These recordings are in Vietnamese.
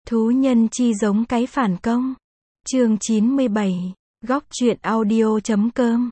Thú nhân chi giống cái phản công. Chương 97. Góc truyện audio.com.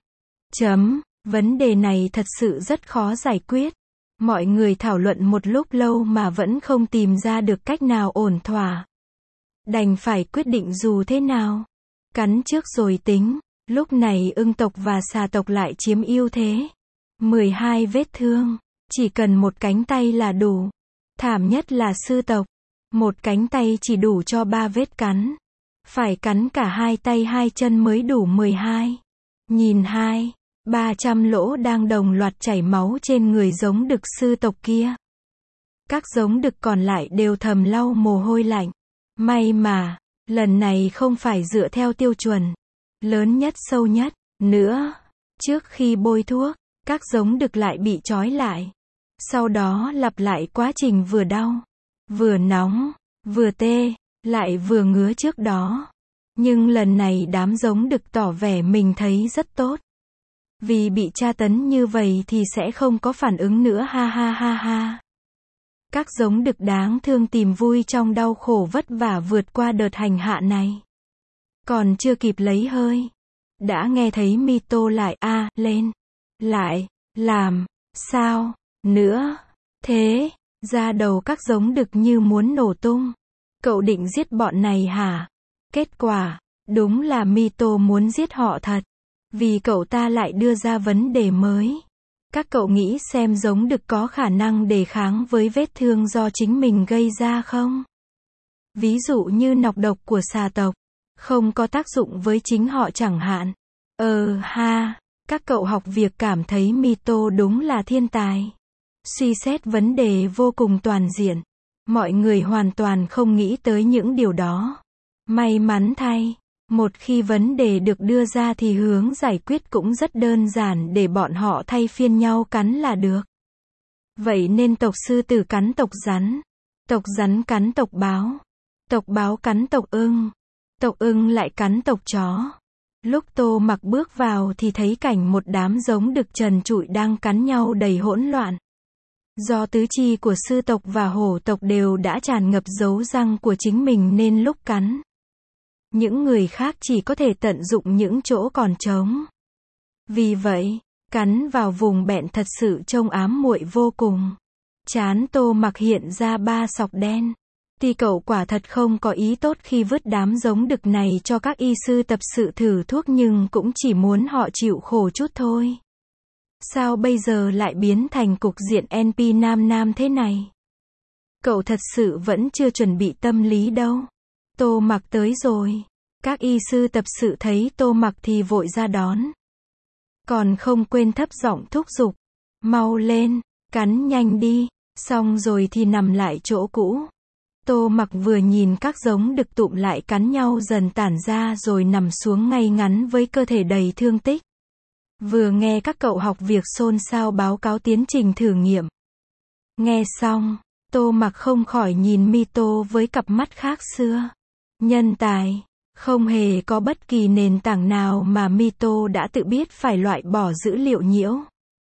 Vấn đề này thật sự rất khó giải quyết. Mọi người thảo luận một lúc lâu mà vẫn không tìm ra được cách nào ổn thỏa. Đành phải quyết định dù thế nào. Cắn trước rồi tính. Lúc này ưng tộc và xà tộc lại chiếm ưu thế. 12 vết thương. Chỉ cần một cánh tay là đủ. Thảm nhất là sư tộc. Một cánh tay chỉ đủ cho 3 vết cắn. Phải cắn cả hai tay hai chân mới đủ 12. Nhìn 300 lỗ đang đồng loạt chảy máu trên người giống đực sư tộc kia. Các giống đực còn lại đều thầm lau mồ hôi lạnh. May mà, lần này không phải dựa theo tiêu chuẩn lớn nhất sâu nhất nữa. Trước khi bôi thuốc, các giống đực lại bị trói lại. Sau đó lặp lại quá trình vừa đau, vừa nóng, vừa tê, lại vừa ngứa trước đó. Nhưng lần này đám giống đực tỏ vẻ mình thấy rất tốt. Vì bị tra tấn như vậy thì sẽ không có phản ứng nữa, ha ha ha ha. Các giống đực đáng thương tìm vui trong đau khổ vất vả vượt qua đợt hành hạ này. Còn chưa kịp lấy hơi, đã nghe thấy Mito lại lên. Lại, làm, sao, nữa, thế, da đầu các giống đực như muốn nổ tung. Cậu định giết bọn này hả? Kết quả, đúng là Mito muốn giết họ thật. Vì cậu ta lại đưa ra vấn đề mới. Các cậu nghĩ xem giống đực có khả năng đề kháng với vết thương do chính mình gây ra không? Ví dụ như nọc độc của xà tộc, không có tác dụng với chính họ chẳng hạn. Các cậu học việc cảm thấy Mito đúng là thiên tài. Suy xét vấn đề vô cùng toàn diện. Mọi người hoàn toàn không nghĩ tới những điều đó. May mắn thay, một khi vấn đề được đưa ra thì hướng giải quyết cũng rất đơn giản, để bọn họ thay phiên nhau cắn là được. Vậy nên tộc sư tử cắn tộc rắn cắn tộc báo cắn tộc ưng lại cắn tộc chó. Lúc Tô Mặc bước vào thì thấy cảnh một đám giống đực trần trụi đang cắn nhau đầy hỗn loạn. Do tứ chi của sư tộc và hổ tộc đều đã tràn ngập dấu răng của chính mình nên lúc cắn, những người khác chỉ có thể tận dụng những chỗ còn trống. Vì vậy, cắn vào vùng bẹn thật sự trông ám muội vô cùng. Trán Tô Mặc hiện ra 3 sọc đen. Tuy cậu quả thật không có ý tốt khi vứt đám giống đực này cho các y sư tập sự thử thuốc, nhưng cũng chỉ muốn họ chịu khổ chút thôi. Sao bây giờ lại biến thành cục diện NP nam thế này? Cậu thật sự vẫn chưa chuẩn bị tâm lý đâu. Tô Mặc tới rồi. Các y sư tập sự thấy Tô Mặc thì vội ra đón. Còn không quên thấp giọng thúc giục. Mau lên, cắn nhanh đi, xong rồi thì nằm lại chỗ cũ. Tô Mặc vừa nhìn các giống đực tụm lại cắn nhau dần tản ra rồi nằm xuống ngay ngắn với cơ thể đầy thương tích. Vừa nghe các cậu học việc xôn xao báo cáo tiến trình thử nghiệm. Nghe xong, Tô Mặc không khỏi nhìn Mito với cặp mắt khác xưa. Nhân tài, không hề có bất kỳ nền tảng nào mà Mito đã tự biết phải loại bỏ dữ liệu nhiễu.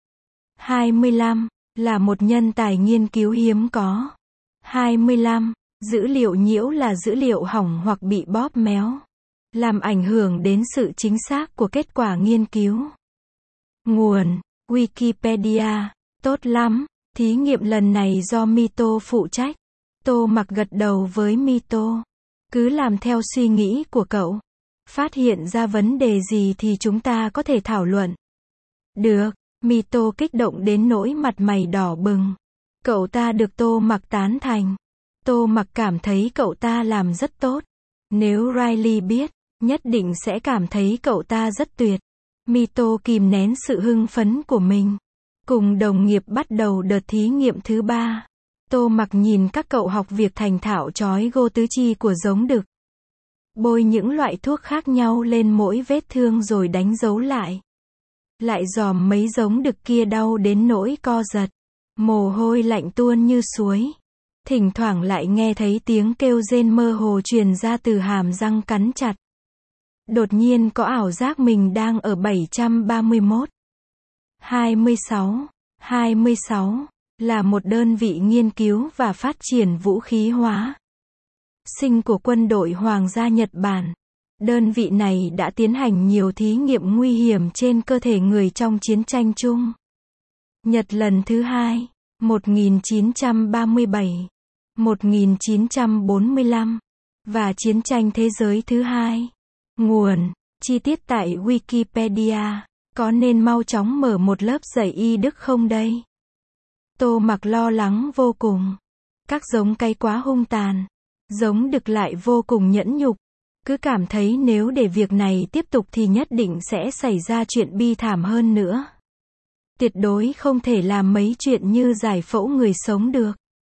25. Là một nhân tài nghiên cứu hiếm có. 25. Dữ liệu nhiễu là dữ liệu hỏng hoặc bị bóp méo, làm ảnh hưởng đến sự chính xác của kết quả nghiên cứu. Nguồn: Wikipedia. Tốt lắm, thí nghiệm lần này do Mito phụ trách. Tô Mặc gật đầu với Mito. Cứ làm theo suy nghĩ của cậu. Phát hiện ra vấn đề gì thì chúng ta có thể thảo luận. Được, Mito kích động đến nỗi mặt mày đỏ bừng. Cậu ta được Tô Mặc tán thành. Tô Mặc cảm thấy cậu ta làm rất tốt. Nếu Riley biết, nhất định sẽ cảm thấy cậu ta rất tuyệt. Mito kìm nén sự hưng phấn của mình. Cùng đồng nghiệp bắt đầu đợt thí nghiệm thứ 3. Tô Mặc nhìn các cậu học việc thành thạo trói gô tứ chi của giống đực. Bôi những loại thuốc khác nhau lên mỗi vết thương rồi đánh dấu lại. Lại dòm mấy giống đực kia đau đến nỗi co giật. Mồ hôi lạnh tuôn như suối. Thỉnh thoảng lại nghe thấy tiếng kêu rên mơ hồ truyền ra từ hàm răng cắn chặt. Đột nhiên có ảo giác mình đang ở 731. 26 là một đơn vị nghiên cứu và phát triển vũ khí hóa. sinh của quân đội Hoàng gia Nhật Bản. Đơn vị này đã tiến hành nhiều thí nghiệm nguy hiểm trên cơ thể người trong chiến tranh Trung Nhật lần thứ hai, 1937, 1945, và chiến tranh thế giới thứ hai. Nguồn, chi tiết tại Wikipedia. Có nên mau chóng mở một lớp dạy y đức không đây? Tô Mặc lo lắng vô cùng. Các giống cây quá hung tàn. Giống đực lại vô cùng nhẫn nhục. Cứ cảm thấy nếu để việc này tiếp tục thì nhất định sẽ xảy ra chuyện bi thảm hơn nữa. Tuyệt đối không thể làm mấy chuyện như giải phẫu người sống được.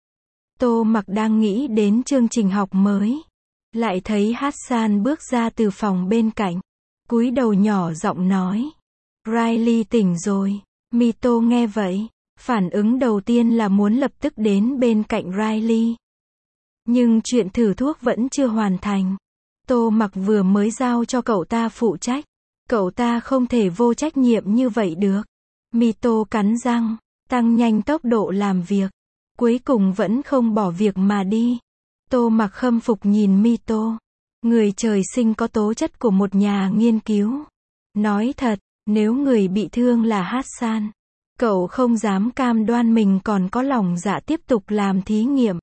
Tô Mặc đang nghĩ đến chương trình học mới. Lại thấy Hassan bước ra từ phòng bên cạnh. Cúi đầu nhỏ giọng nói. Riley tỉnh rồi. Mito nghe vậy. Phản ứng đầu tiên là muốn lập tức đến bên cạnh Riley. Nhưng chuyện thử thuốc vẫn chưa hoàn thành. Tô Mặc vừa mới giao cho cậu ta phụ trách. Cậu ta không thể vô trách nhiệm như vậy được. Mito cắn răng, tăng nhanh tốc độ làm việc. Cuối cùng vẫn không bỏ việc mà đi. Tô Mặc khâm phục nhìn Mito. Người trời sinh có tố chất của một nhà nghiên cứu. Nói thật, nếu người bị thương là Hassan, cậu không dám cam đoan mình còn có lòng dạ tiếp tục làm thí nghiệm.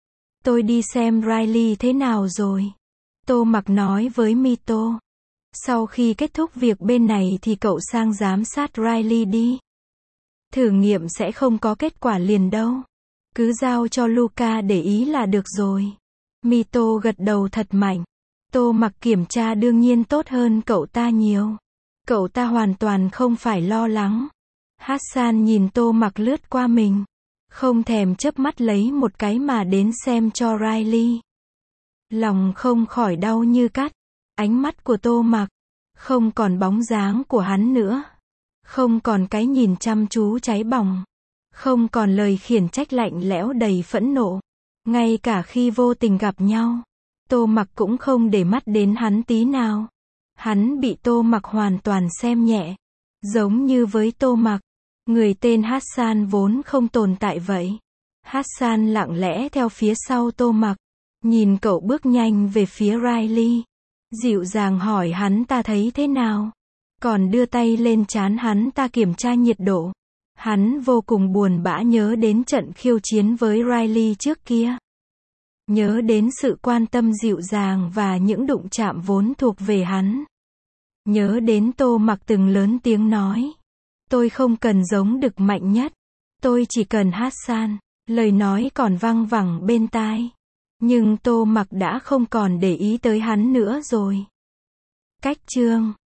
Tôi đi xem Riley thế nào rồi. Tô Mặc nói với Mito. Sau khi kết thúc việc bên này thì cậu sang giám sát Riley đi. Thử nghiệm sẽ không có kết quả liền đâu. Cứ giao cho Luca để ý là được rồi. Mito gật đầu thật mạnh. Tô Mặc kiểm tra đương nhiên tốt hơn cậu ta nhiều. Cậu ta hoàn toàn không phải lo lắng. Hassan nhìn Tô Mặc lướt qua mình. Không thèm chớp mắt lấy một cái mà đến xem cho Riley. Lòng không khỏi đau như cắt. Ánh mắt của Tô Mặc không còn bóng dáng của hắn nữa. Không còn cái nhìn chăm chú cháy bỏng. Không còn lời khiển trách lạnh lẽo đầy phẫn nộ. Ngay cả khi vô tình gặp nhau, Tô Mặc cũng không để mắt đến hắn tí nào. Hắn bị Tô Mặc hoàn toàn xem nhẹ. Giống như với Tô Mặc, người tên Hassan vốn không tồn tại vậy. Hassan lặng lẽ theo phía sau Tô Mặc. Nhìn cậu bước nhanh về phía Riley. Dịu dàng hỏi hắn ta thấy thế nào. Còn đưa tay lên trán hắn ta kiểm tra nhiệt độ. Hắn vô cùng buồn bã nhớ đến trận khiêu chiến với Riley trước kia. Nhớ đến sự quan tâm dịu dàng và những đụng chạm vốn thuộc về hắn. Nhớ đến Tô Mặc từng lớn tiếng nói. Tôi không cần giống đực mạnh nhất. Tôi chỉ cần Hassan. Lời nói còn văng vẳng bên tai. Nhưng Tô Mặc đã không còn để ý tới hắn nữa rồi. Cách chương